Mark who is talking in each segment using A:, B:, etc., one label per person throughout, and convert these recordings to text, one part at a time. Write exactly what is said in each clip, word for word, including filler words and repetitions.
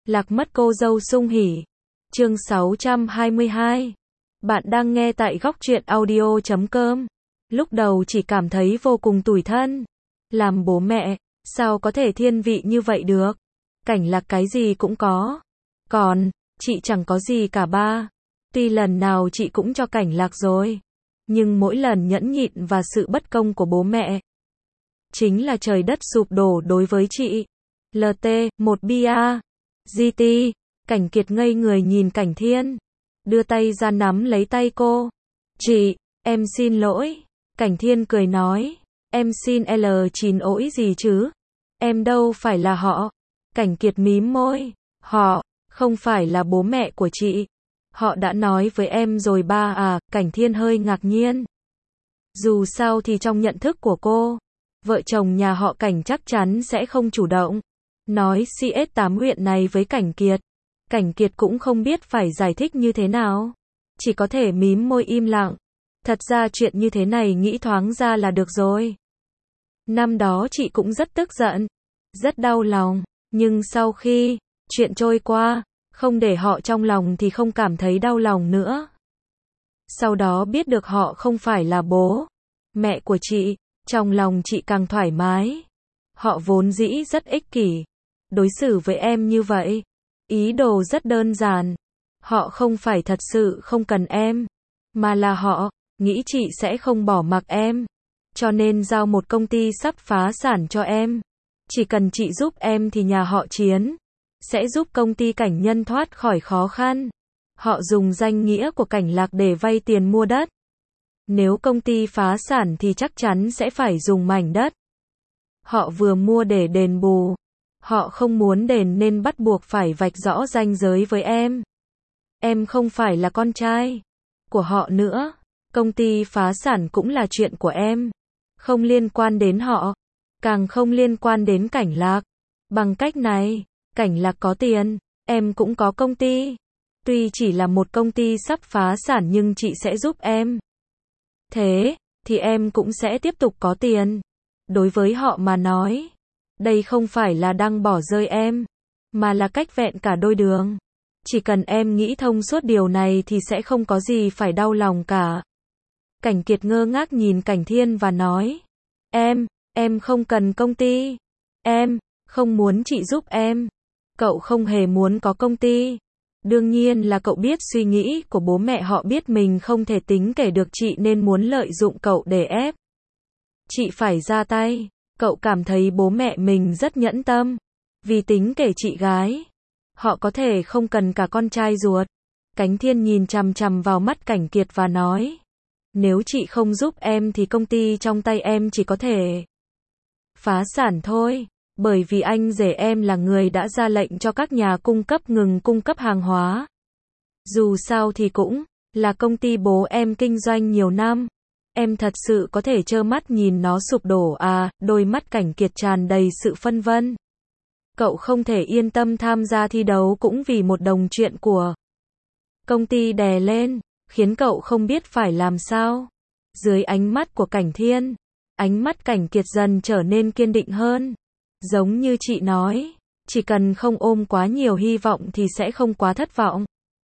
A: Lạc mất cô dâu sung hỉ. Chương sáu trăm hai mươi hai. Bạn đang nghe tại góc truyện audio chấm com. Lúc đầu chỉ cảm thấy vô cùng tủi thân. Làm bố mẹ, sao có thể thiên vị như vậy được? Cảnh Lạc cái gì cũng có. Còn, chị chẳng có gì cả ba. Tuy lần nào chị cũng cho Cảnh Lạc rồi. Nhưng mỗi lần nhẫn nhịn và sự bất công của bố mẹ chính là trời đất sụp đổ đối với chị. lờ tê, một bia. giê tê, Cảnh Kiệt ngây người nhìn Cảnh Thiên. Đưa tay ra nắm lấy tay cô. Chị, em xin lỗi. Cảnh Thiên cười nói. Em xin L chín ỗi gì chứ? Em đâu phải là họ. Cảnh Kiệt mím môi. Họ, không phải là bố mẹ của chị. Họ đã nói với em rồi ba à, Cảnh Thiên hơi ngạc nhiên. Dù sao thì trong nhận thức của cô, vợ chồng nhà họ Cảnh chắc chắn sẽ không chủ động nói xê ét tám huyện này với Cảnh Kiệt. Cảnh Kiệt cũng không biết phải giải thích như thế nào. Chỉ có thể mím môi im lặng. Thật ra chuyện như thế này nghĩ thoáng ra là được rồi. Năm đó chị cũng rất tức giận, rất đau lòng. Nhưng sau khi chuyện trôi qua, không để họ trong lòng thì không cảm thấy đau lòng nữa. Sau đó biết được họ không phải là bố mẹ của chị, trong lòng chị càng thoải mái. Họ vốn dĩ rất ích kỷ, đối xử với em như vậy. Ý đồ rất đơn giản. Họ không phải thật sự không cần em, mà là họ nghĩ chị sẽ không bỏ mặc em. Cho nên giao một công ty sắp phá sản cho em. Chỉ cần chị giúp em thì nhà họ Chiến sẽ giúp công ty Cảnh Nhân thoát khỏi khó khăn. Họ dùng danh nghĩa của Cảnh Lạc để vay tiền mua đất. Nếu công ty phá sản thì chắc chắn sẽ phải dùng mảnh đất họ vừa mua để đền bù. Họ không muốn đền nên bắt buộc phải vạch rõ ranh giới với em. Em không phải là con trai của họ nữa. Công ty phá sản cũng là chuyện của em. Không liên quan đến họ. Càng không liên quan đến Cảnh Lạc. Bằng cách này, Cảnh Lạc có tiền, em cũng có công ty. Tuy chỉ là một công ty sắp phá sản nhưng chị sẽ giúp em. Thế, thì em cũng sẽ tiếp tục có tiền. Đối với họ mà nói, đây không phải là đang bỏ rơi em, mà là cách vẹn cả đôi đường. Chỉ cần em nghĩ thông suốt điều này thì sẽ không có gì phải đau lòng cả. Cảnh Kiệt ngơ ngác nhìn Cảnh Thiên và nói. Em, em không cần công ty. Em, không muốn chị giúp em. Cậu không hề muốn có công ty. Đương nhiên là cậu biết suy nghĩ của bố mẹ họ, biết mình không thể tính kể được chị nên muốn lợi dụng cậu để ép chị phải ra tay. Cậu cảm thấy bố mẹ mình rất nhẫn tâm. Vì tính kể chị gái, họ có thể không cần cả con trai ruột. Cảnh Thiên nhìn chằm chằm vào mắt Cảnh Kiệt và nói. Nếu chị không giúp em thì công ty trong tay em chỉ có thể phá sản thôi. Bởi vì anh rể em là người đã ra lệnh cho các nhà cung cấp ngừng cung cấp hàng hóa. Dù sao thì cũng là công ty bố em kinh doanh nhiều năm. Em thật sự có thể trơ mắt nhìn nó sụp đổ à? Đôi mắt Cảnh Kiệt tràn đầy sự phân vân. Cậu không thể yên tâm tham gia thi đấu cũng vì một đồng chuyện của công ty đè lên, khiến cậu không biết phải làm sao. Dưới ánh mắt của Cảnh Thiên, ánh mắt Cảnh Kiệt dần trở nên kiên định hơn. Giống như chị nói, chỉ cần không ôm quá nhiều hy vọng thì sẽ không quá thất vọng.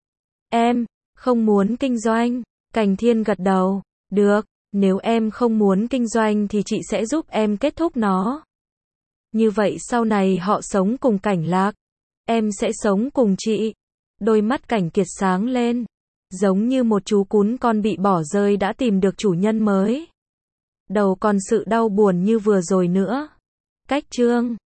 A: Em không muốn kinh doanh. Cảnh Thiên gật đầu. Được, nếu em không muốn kinh doanh thì chị sẽ giúp em kết thúc nó. Như vậy sau này họ sống cùng Cảnh Lạc, em sẽ sống cùng chị. Đôi mắt Cảnh Kiệt sáng lên, giống như một chú cún con bị bỏ rơi đã tìm được chủ nhân mới. Đầu còn sự đau buồn như vừa rồi nữa. Cách chương